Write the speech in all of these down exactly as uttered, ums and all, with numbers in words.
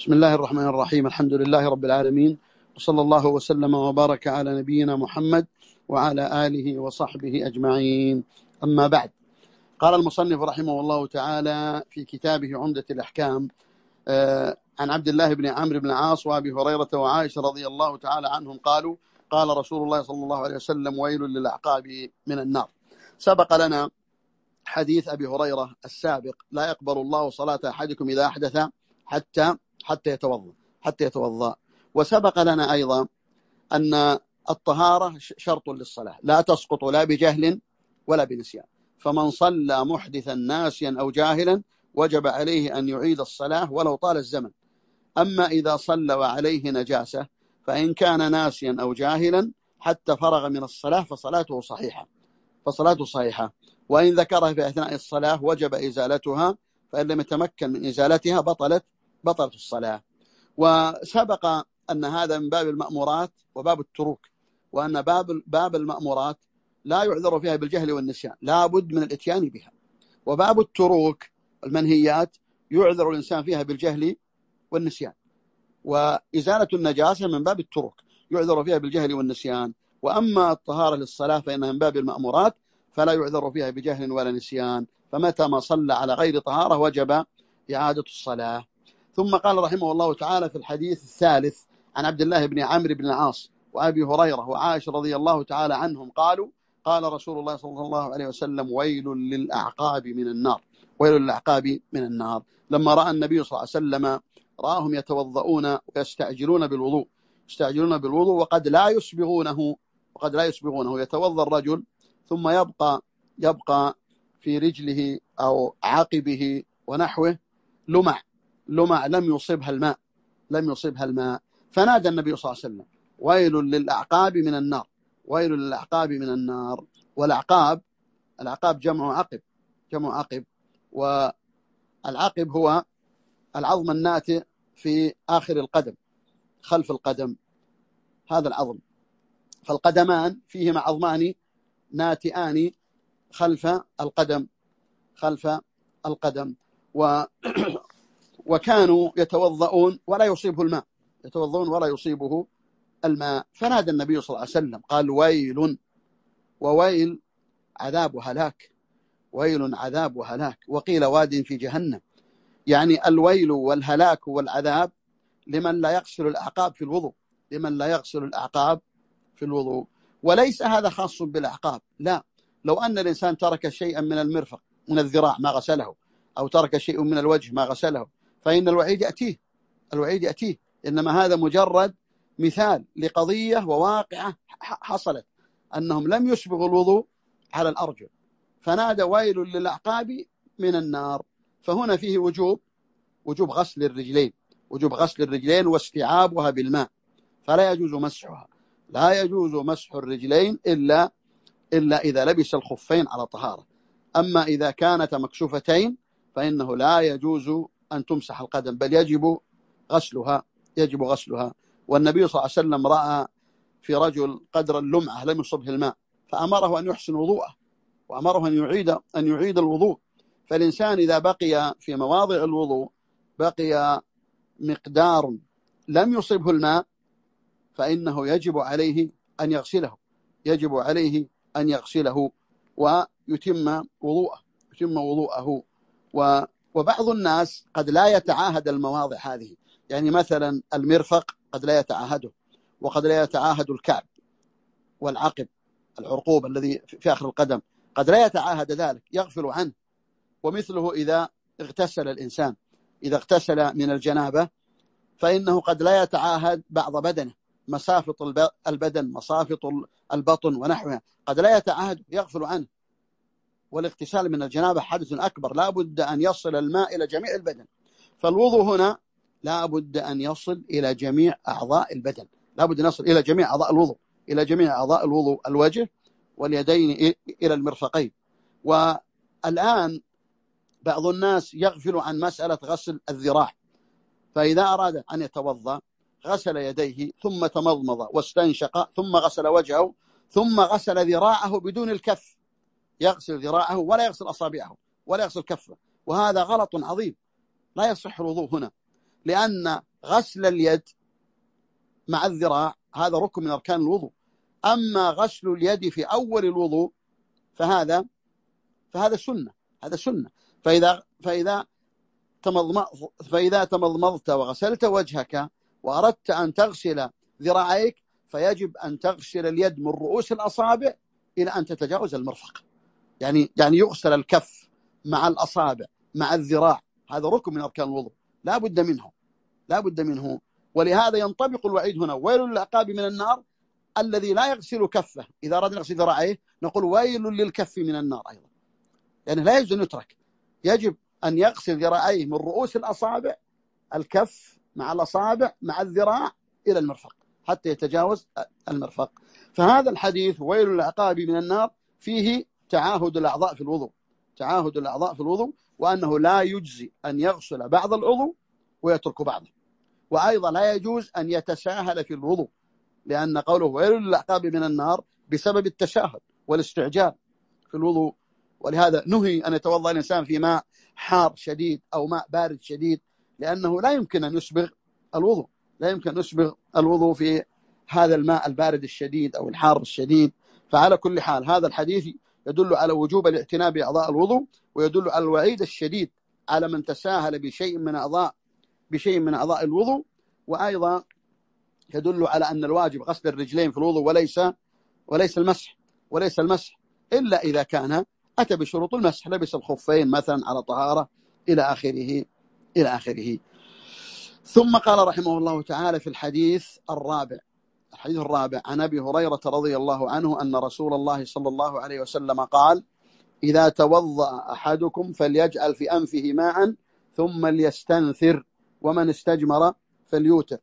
بسم الله الرحمن الرحيم. الحمد لله رب العالمين، وصلى الله وسلم وبارك على نبينا محمد وعلى آله وصحبه أجمعين. أما بعد، قال المصنف رحمه الله تعالى في كتابه عمدة الأحكام آه عن عبد الله بن عمرو بن العاص وأبي هريرة وعائشة رضي الله تعالى عنهم قالوا: قال رسول الله صلى الله عليه وسلم: ويل للأعقاب من النار. سبق لنا حديث أبي هريرة السابق: لا يقبل الله صلاة أحدكم إذا أحدث حتى حتى يتوضأ حتى يتوضأ وسبق لنا أيضا أن الطهارة شرط للصلاة، لا تسقط لا بجهل ولا بنسيان، فمن صلى محدثا ناسيا أو جاهلا وجب عليه أن يعيد الصلاة ولو طال الزمن. أما إذا صلى وعليه نجاسة فإن كان ناسيا أو جاهلا حتى فرغ من الصلاة فصلاته صحيحة فصلاته صحيحة وإن ذكرها في أثناء الصلاة وجب إزالتها، فإن لم يتمكن من إزالتها بطلت بطلت الصلاة. وسبق أن هذا من باب المأمورات وباب التروك، وأن باب باب المأمورات لا يعذر فيها بالجهل والنسيان، لا بد من الاتيان بها. وباب التروك المنهيات يعذر الإنسان فيها بالجهل والنسيان، وإزالة النجاسة من باب التروك يعذر فيها بالجهل والنسيان. وأما الطهارة للصلاة فإنها من باب المأمورات فلا يعذر فيها بجهل ولا نسيان، فمتى ما صلى على غير طهارة وجب إعادة الصلاة. ثم قال رحمه الله تعالى في الحديث الثالث عن عبد الله بن عمرو بن العاص وأبي هريرة وعائشة رضي الله تعالى عنهم قالوا: قال رسول الله صلى الله عليه وسلم: ويل للأعقاب من النار. ويل للأعقاب من النار. لما رأى النبي صلى الله عليه وسلم رآهم يتوضؤون ويستعجلون بالوضوء يستعجلون بالوضوء وقد لا يسبغونه وقد لا يسبغونه يتوضأ الرجل ثم يبقى يبقى في رجله أو عقبه ونحوه لمع لمع لم يصبها الماء لم يصبها الماء فنادى النبي صلى الله عليه وسلم: ويل للأعقاب من النار. ويل للأعقاب من النار. والأعقاب الأعقاب جمع عقب جمع عقب والعقب هو العظم الناتئ في آخر القدم خلف القدم، هذا العظم. فالقدمان فيهما عظمان ناتئان خلف القدم خلف القدم و وكانوا يتوضؤون ولا يصيبه الماء يتوضؤون ولا يصيبه الماء فنادى النبي صلى الله عليه وسلم قال: ويل. وويل عذاب هلاك ويل عذاب هلاك وقيل واد في جهنم. يعني الويل والهلاك والعذاب لمن لا يغسل الأعقاب في الوضوء لمن لا يغسل الأعقاب في الوضوء وليس هذا خاص بالأعقاب، لا. لو أن الإنسان ترك شيئا من المرفق من الذراع ما غسله، أو ترك شيء من الوجه ما غسله، فإن الوعيد يأتيه الوعيد يأتيه إنما هذا مجرد مثال لقضية وواقعة حصلت، أنهم لم يسبغوا الوضوء على الأرجل فنادى: ويل للأعقاب من النار. فهنا فيه وجوب وجوب غسل الرجلين وجوب غسل الرجلين واستيعابها بالماء، فلا يجوز مسحها لا يجوز مسح الرجلين إلا إلا إذا لبس الخفين على طهارة. أما إذا كانت مكشوفتين فإنه لا يجوز أن تمسح القدم، بل يجب غسلها يجب غسلها. والنبي صلى الله عليه وسلم رأى في رجل قدر اللمعة لم يصبه الماء فأمره أن يحسن وضوءه وأمره أن يعيد أن يعيد الوضوء. فالإنسان إذا بقي في مواضع الوضوء بقي مقدار لم يصبه الماء فإنه يجب عليه أن يغسله يجب عليه أن يغسله ويتم وضوءه يتم وضوءه. وبعض الناس قد لا يتعاهد المواضع هذه، يعني مثلا المرفق قد لا يتعاهده، وقد لا يتعاهد الكعب والعقب العرقوب الذي في آخر القدم قد لا يتعاهد ذلك، يغفل عنه. ومثله إذا اغتسل الإنسان إذا اغتسل من الجنابة فإنه قد لا يتعاهد بعض بدنه، مسافط البدن مسافط البطن ونحوها قد لا يتعاهد، يغفل عنه. والاغتسال من الجنابة حدث أكبر، لا بد أن يصل الماء إلى جميع البدن. فالوضوء هنا لا بد أن يصل إلى جميع أعضاء البدن لا بد أن يصل إلى جميع أعضاء الوضوء إلى جميع أعضاء الوضوء الوجه واليدين إلى المرفقين. والآن بعض الناس يغفل عن مسألة غسل الذراع، فإذا أراد أن يتوضأ غسل يديه ثم تمضمض واستنشق ثم غسل وجهه ثم غسل ذراعه بدون الكف، يغسل ذراعه ولا يغسل أصابعه ولا يغسل كفه، وهذا غلط عظيم لا يصح الوضوء هنا. لأن غسل اليد مع الذراع هذا ركن من أركان الوضوء. أما غسل اليد في أول الوضوء فهذا فهذا سنة، هذا سنة. فإذا فإذا تمضمضت فإذا تمضمضت وغسلت وجهك وأردت أن تغسل ذراعيك فيجب أن تغسل اليد من رؤوس الأصابع إلى أن تتجاوز المرفق. يعني يعني يغسل الكف مع الأصابع مع الذراع، هذا ركن من أركان الوضوء لا بد منه، لا بد منه. ولهذا ينطبق الوعيد هنا: ويل للعقاب من النار الذي لا يغسل كفه. إذا أردنا نغسل ذراعيه نقول ويل للكف من النار أيضا، يعني لا يجوز أن يترك، يجب أن يغسل ذراعيه من رؤوس الأصابع، الكف مع الأصابع مع الذراع إلى المرفق حتى يتجاوز المرفق. فهذا الحديث ويل للعقاب من النار فيه تعاهد الأعضاء في الوضوء، تعاهد الأعضاء في الوضوء، وأنه لا يجزي أن يغسل بعض العضو ويترك بعضه. وأيضا لا يجوز أن يتساهل في الوضوء، لأن قوله ويل للعقاب من النار بسبب التساهل والاستعجال في الوضوء. ولهذا نهي أن يتوضأ الإنسان في ماء حار شديد أو ماء بارد شديد، لأنه لا يمكن أن يسبغ الوضوء، لا يمكن أن يسبغ الوضوء في هذا الماء البارد الشديد أو الحار الشديد. فعلى كل حال هذا الحديث يدل على وجوب الاعتناء بأعضاء الوضوء، ويدل على الوعيد الشديد على من تساهل بشيء من أعضاء بشيء من أعضاء الوضوء. وأيضا يدل على أن الواجب غسل الرجلين في الوضوء وليس وليس المسح وليس المسح إلا إذا كان أتى بشروط المسح، لبس الخفين مثلا على طهارة إلى آخره إلى آخره. ثم قال رحمه الله تعالى في الحديث الرابع الحديث الرابع عن أبي هريرة رضي الله عنه أن رسول الله صلى الله عليه وسلم قال: إذا توضأ أحدكم فليجعل في أنفه ماء ثم ليستنثر، ومن استجمر فليوتر،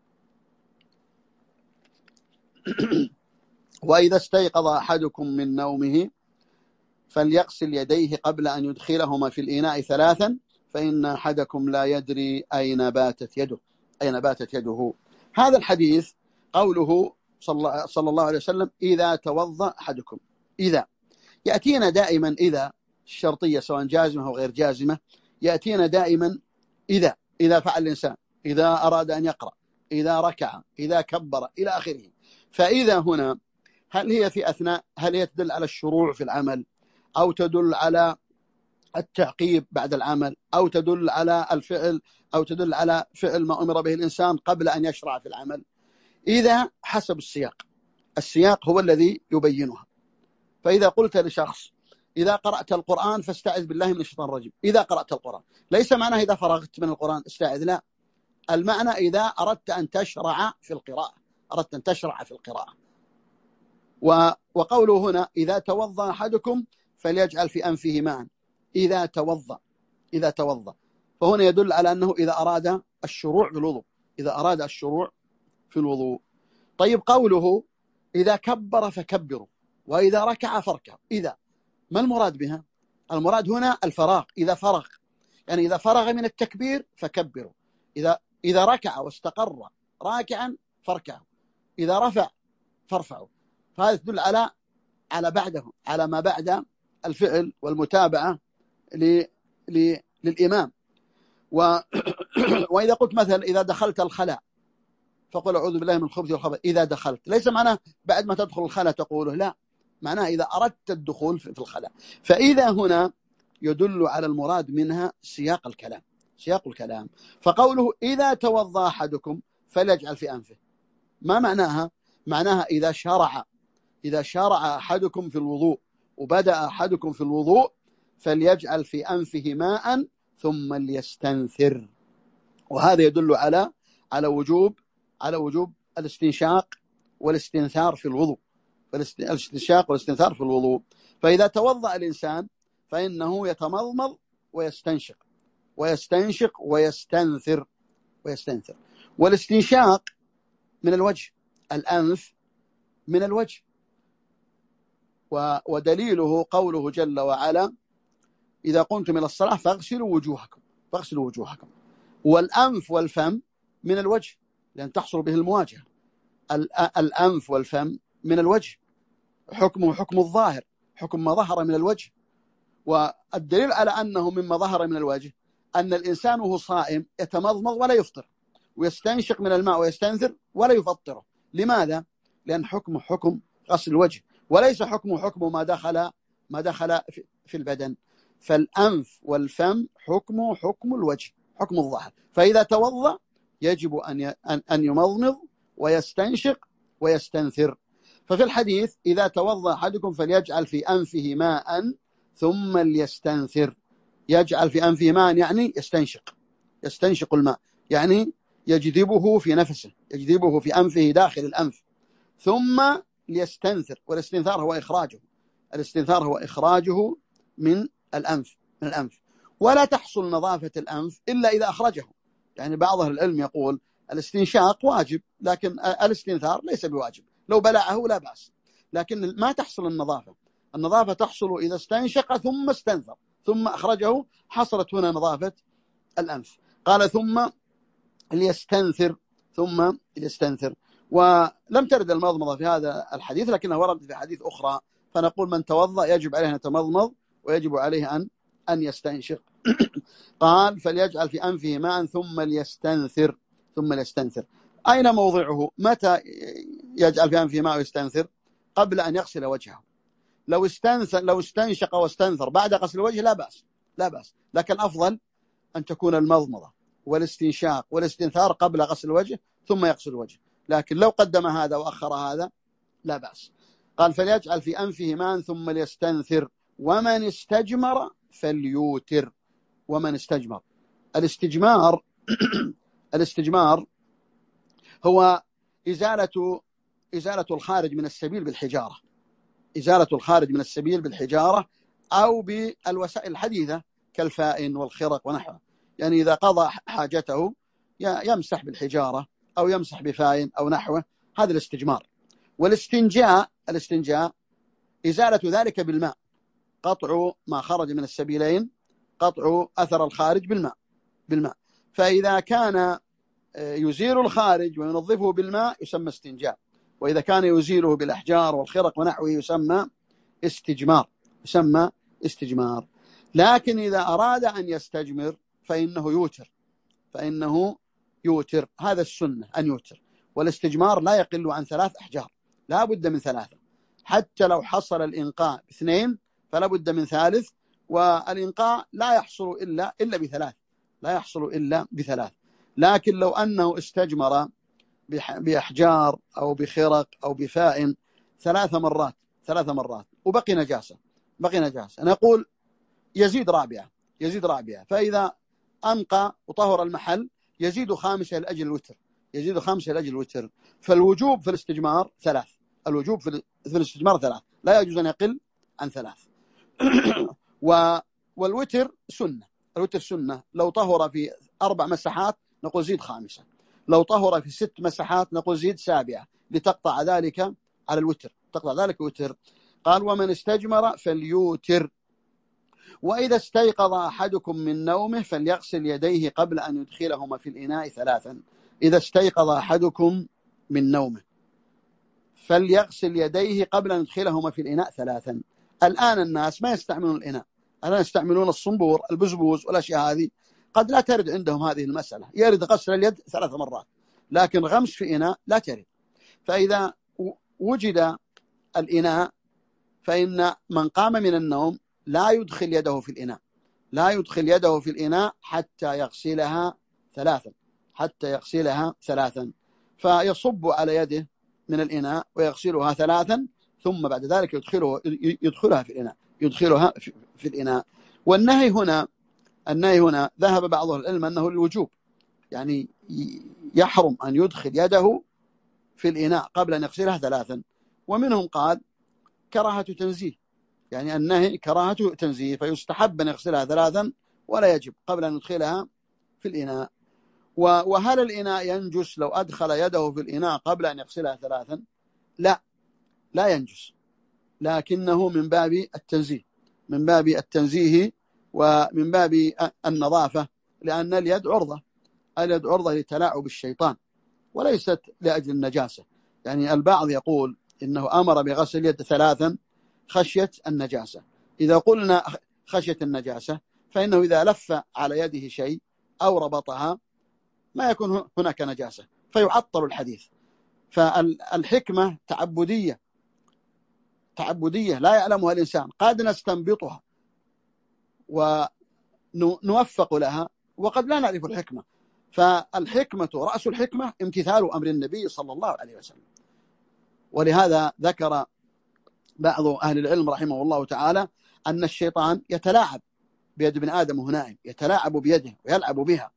وإذا استيقظ أحدكم من نومه فليغسل يديه قبل أن يدخلهما في الإناء ثلاثا، فإن أحدكم لا يدري أين باتت يده أين باتت يده. هذا الحديث قوله صلى الله عليه وسلم: إذا توضأ أحدكم، إذا يأتينا دائما إذا الشرطية سواء جازمة أو غير جازمة، يأتينا دائما إذا إذا فعل الإنسان، إذا أراد أن يقرأ، إذا ركع، إذا كبر إلى آخره. فإذا هنا هل هي في أثناء هل هي تدل على الشروع في العمل، أو تدل على التعقيب بعد العمل، أو تدل على الفعل، أو تدل على فعل ما أمر به الإنسان قبل أن يشرع في العمل؟ إذا حسب السياق، السياق هو الذي يبينها. فإذا قلت لشخص: إذا قرأت القرآن فاستعذ بالله من الشيطان الرجيم، إذا قرأت القرآن، ليس معناه إذا فرغت من القرآن استعذ، لا، المعنى إذا أردت أن تشرع في القراءة، أردت أن تشرع في القراءة. وقوله هنا: إذا توضأ أحدكم فليجعل في أنفه ماء، إذا توضأ إذا توضأ فهنا يدل على أنه إذا أراد الشروع في الوضوء، إذا أراد الشروع في الوضوء. طيب قوله: إذا كبر فكبروا، وإذا ركع فاركعوا، إذا ما المراد بها؟ المراد هنا الفراغ، إذا فرغ، يعني إذا فرغ من التكبير فكبروا، إذا إذا ركع واستقر راكعا فاركعوا، إذا رفع فارفعوا. فهذا تدل على على بعده على ما بعد الفعل والمتابعة ل... ل... للإمام. و... وإذا قلت مثلا إذا دخلت الخلاء فقل أعوذ بالله من الخبث والخبث، إذا دخلت، ليس معناه بعد ما تدخل الخلاء تقوله، لا، معناه إذا أردت الدخول في الخلاء. فإذا هنا يدل على المراد منها سياق الكلام، سياق الكلام. فقوله: إذا توضأ أحدكم فليجعل في أنفه، ما معناها؟ معناها إذا شرع إذا شرع أحدكم في الوضوء وبدأ أحدكم في الوضوء فليجعل في أنفه ماء ثم ليستنثر. وهذا يدل على على وجوب على وجوب الاستنشاق والاستنثار في الوضوء، الاستنشاق والاستنثار في الوضوء. فإذا توضأ الإنسان فإنه يتمضمض ويستنشق ويستنشق ويستنثر ويستنثر. والاستنشاق من الوجه، الأنف من الوجه. ودليله قوله جل وعلا: إذا قمتم إلى الصلاة فاغسلوا وجوهكم فاغسلوا وجوهكم. والأنف والفم من الوجه، لأن تحصل به المواجهة. الأنف والفم من الوجه، حكمه حكم الظاهر، حكم ما ظهر من الوجه. والدليل على أنه مما ظهر من الوجه أن الإنسان وهو صائم يتمضمض ولا يفطر، ويستنشق من الماء ويستنثر ولا يفطره. لماذا؟ لأن حكمه حكم غسل الوجه، وليس حكمه حكم ما دخل ما دخل في البدن. فالأنف والفم حكمه حكم الوجه، حكم الظهر. فإذا توضأ يجب أن أن يمضمض ويستنشق ويستنثر. ففي الحديث إذا توضأ أحدكم فليجعل في أنفه ماء ثم ليستنثر. يجعل في أنفه ماء يعني يستنشق، يستنشق الماء، يعني يجذبه في نفسه، يجذبه في أنفه داخل الأنف، ثم ليستنثر. والاستنثار هو إخراجه، الاستنثار هو إخراجه من الأنف من الأنف ولا تحصل نظافة الأنف إلا إذا أخرجه. يعني بعض أهل العلم يقول الاستنشاق واجب، لكن الاستنثار ليس بواجب، لو بلعه لا بأس، لكن ما تحصل النظافة. النظافة تحصل إذا استنشق ثم استنثر ثم أخرجه، حصلت هنا نظافة الأنف. قال ثم ليستنثر، ثم ليستنثر. ولم ترد المضمضة في هذا الحديث، لكنها وردت في حديث أخرى. فنقول من توضأ يجب عليه أن يتمضمض ويجب عليه أن أن يستنشق. قال فليجعل في أنفه ماء ثم ليستنثر، ثم ليستنثر. أين موضعه؟ متى يجعل في أنفه ماء ويستنثر؟ قبل أن يغسل وجهه. لو استنثر لو استنشق واستنثر بعد غسل الوجه لا بأس، لا بأس، لكن الأفضل أن تكون المضمضة والاستنشاق والاستنثار قبل غسل الوجه ثم يغسل الوجه. لكن لو قدم هذا وأخر هذا لا بأس. قال فليجعل في أنفه ماء ثم ليستنثر، ومن استجمر فليوتر. ومن استجمر، الاستجمار الاستجمار هو إزالة إزالة الخارج من السبيل بالحجارة، إزالة الخارج من السبيل بالحجارة أو بالوسائل الحديثة كالفائن والخرق ونحوه. يعني إذا قضى حاجته يمسح بالحجارة أو يمسح بفائن أو نحوه، هذا الاستجمار. والاستنجاء الاستنجاء إزالة ذلك بالماء، قطع ما خرج من السبيلين، قطع أثر الخارج بالماء بالماء فإذا كان يزيل الخارج وينظفه بالماء يسمى استنجاء، وإذا كان يزيله بالأحجار والخرق ونحوه يسمى استجمار يسمى استجمار. لكن إذا أراد أن يستجمر فإنه يوتر فإنه يوتر هذا السنة أن يوتر. والاستجمار لا يقل عن ثلاث أحجار، لا بد من ثلاثة. حتى لو حصل الإنقاء باثنين فلا بد من ثالث، والإنقاء لا يحصل إلا إلا بثلاث لا يحصل إلا بثلاث. لكن لو أنه استجمر بأحجار أو بخرق أو بفائن ثلاث مرات ثلاث مرات وبقي نجاسة بقي نجاسة نقول يزيد رابعة يزيد رابعة فإذا أنقى وطهر المحل يزيد خامسة لأجل الوتر يزيد خامسة لأجل الوتر. فالوجوب في الاستجمار ثلاث الوجوب في الاستجمار ثلاث، لا يجوز أن يقل عن ثلاث. والوتر سنة الوتر سنة لو طهر في أربع مسحات نقول زيد خامسة، لو طهر في ست مسحات نقول زيد سابعة، لتقطع ذلك على الوتر تقطع ذلك وتر. قال ومن استجمر فليوتر. وإذا استيقظ أحدكم من نومه فليغسل يديه قبل أن يدخلهما في الإناء ثلاثا. إذا استيقظ أحدكم من نومه فليغسل يديه قبل أن يدخلهما في الإناء ثلاثا. الآن الناس ما يستعملون الإناء، الآن يستعملون الصنبور البزبوز والأشياء هذه، قد لا ترد عندهم هذه المسألة، يرد غسل اليد ثلاث مرات لكن غمس في إناء لا ترد. فإذا وجد الإناء فإن من قام من النوم لا يدخل يده في الإناء لا يدخل يده في الإناء حتى يغسلها ثلاثا حتى يغسلها ثلاثا فيصب على يده من الإناء ويغسلها ثلاثا ثم بعد ذلك يدخله يدخلها في الإناء يدخلها في الإناء. والنهي هنا النهي هنا ذهب بعض العلم أنه الوجوب، يعني يحرم أن يدخل يده في الإناء قبل أن يغسلها ثلاثا. ومنهم قال كراهة تنزيه، يعني النهي كراهة تنزيه، فيستحب أن يغسلها ثلاثا ولا يجب قبل أن يدخلها في الإناء. وهل الإناء ينجس لو أدخل يده في الإناء قبل أن يغسلها ثلاثا؟ لا لا ينجس، لكنه من باب التنزيه من باب التنزيه ومن باب النظافة، لأن اليد عرضة اليد عرضة لتلاعب الشيطان وليست لأجل النجاسة. يعني البعض يقول إنه أمر بغسل اليد ثلاثا خشية النجاسة. إذا قلنا خشية النجاسة فإنه إذا لف على يده شيء أو ربطها ما يكون هناك نجاسة فيعطل الحديث. فالحكمة تعبدية تعبدية لا يعلمها الإنسان، قد نستنبطها ونوفق لها وقد لا نعرف الحكمة. فالحكمة رأس الحكمة امتثال أمر النبي صلى الله عليه وسلم. ولهذا ذكر بعض أهل العلم رحمه الله تعالى أن الشيطان يتلاعب بيد ابن آدم وهو نائم، يتلاعب بيده ويلعب بها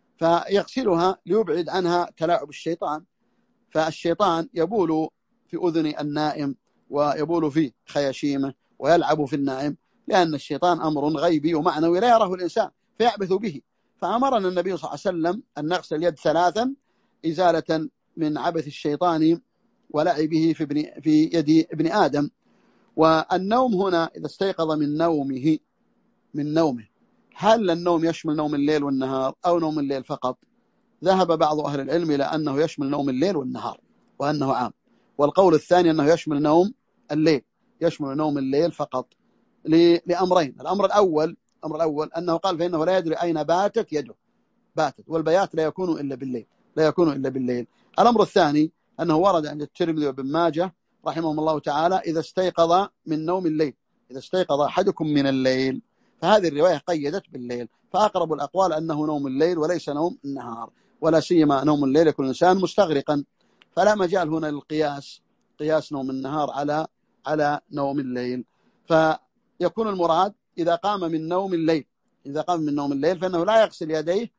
فيغسلها ليبعد عنها تلاعب الشيطان. فالشيطان يبول في أذن النائم ويبول في خياشيمه ويلعب في النائم، لأن الشيطان أمر غيبي ومعنوي لا يراه الإنسان فيعبث به. فأمرنا النبي صلى الله عليه وسلم أن نغسل اليد ثلاثا إزالة من عبث الشيطان ولعبه في, ابن في يد ابن آدم. والنوم هنا إذا استيقظ من نومه من نومه هل النوم يشمل نوم الليل والنهار أو نوم الليل فقط؟ ذهب بعض أهل العلم إلى أنه يشمل نوم الليل والنهار وأنه عام، والقول الثاني أنه يشمل نوم الليل يشمل نوم الليل فقط لأمرين. الأمر الأول الأمر الأول أنه قال فإنه لا يدري أين باتت يده، باتت والبيات لا يكون إلا بالليل لا يكون إلا بالليل. الأمر الثاني أنه ورد عند الترمذي وابن ماجه رحمهم الله تعالى إذا استيقظ من نوم الليل إذا استيقظ أحدكم من الليل، فهذه الرواية قيدت بالليل. فأقرب الأقوال أنه نوم الليل وليس نوم النهار، ولا سيما نوم الليل يكون الإنسان مستغرقا، فلا مجال هنا للقياس قياس نوم النهار على على نوم الليل. فيكون المراد إذا قام من نوم الليل إذا قام من نوم الليل فإنه لا يغسل يديه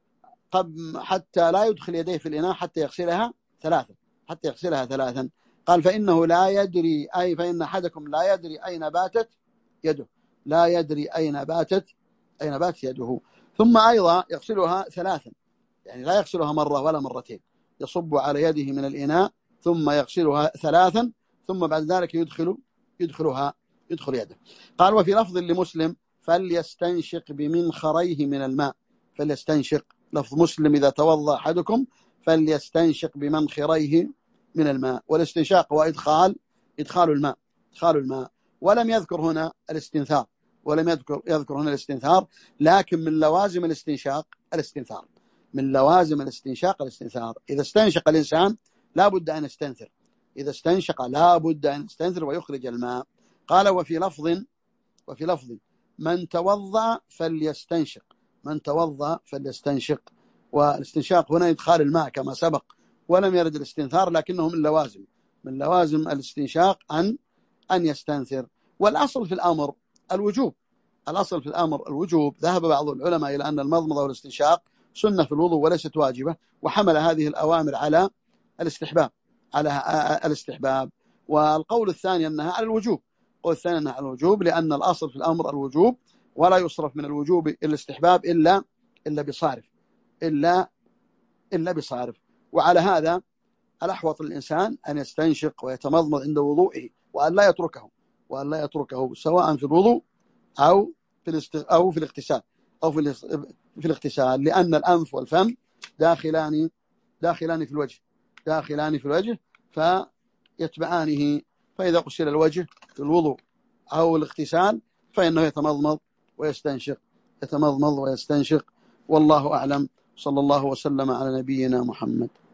قبل حتى لا يدخل يديه في الإناء حتى يغسلها ثلاثا حتى يغسلها ثلاثا قال فإنه لا يدري أي فإن أحدكم لا يدري أين باتت يده لا يدري أين باتت أين باتت يده. ثم أيضا يغسلها ثلاثا، يعني لا يغسلها مرة ولا مرتين، يصب على يده من الإناء ثم يغسلها ثلاثا ثم بعد ذلك يدخل يدخلها يدخل يده. قال وفي لفظ لمسلم فليستنشق بمنخريه من الماء فليستنشق. لفظ مسلم إذا توضأ أحدكم فليستنشق بمنخريه من الماء، والاستنشاق هو إدخال إدخال الماء إدخال الماء ولم يذكر هنا الاستنثار ولم يذكر يذكر هنا الاستنثار لكن من لوازم الاستنشاق الاستنثار من لوازم الاستنشاق الاستنثار. إذا استنشق الإنسان لا بد أن يستنثر إذا استنشق لا بد أن يستنثر ويخرج الماء. قال وفي لفظ وفي لفظ من توضأ فليستنشق من توضأ فليستنشق. والاستنشاق هنا إدخال الماء كما سبق، ولم يرد الاستنثار لكنه من لوازم من لوازم الاستنشاق أن أن يستنثر. والأصل في الأمر الوجوب الأصل في الأمر الوجوب. ذهب بعض العلماء إلى أن المضمضة والاستنشاق سنة في الوضوء وليست واجبة، وحمل هذه الأوامر على الاستحباب على الاستحباب والقول الثاني أنها على الوجوب القول الثاني أنها على الوجوب لأن الأصل في الأمر الوجوب، ولا يصرف من الوجوب إلى الاستحباب إلا إلا بصارف إلا إلا بصارف. وعلى هذا الأحوط للإنسان أن يستنشق ويتمضمض عند وضوئه وأن لا يتركه وأن لا يتركه سواء في الوضوء أو في الاست... أو في الاغتسال أو في في الاغتسال لأن الأنف والفم داخلان داخلان في الوجه داخلان في الوجه فيتبعانه. فإذا غسل الوجه في الوضوء أو الاغتسال فإنه يتمضمض ويستنشق يتمضمض ويستنشق والله أعلم. صلى الله وسلم على نبينا محمد.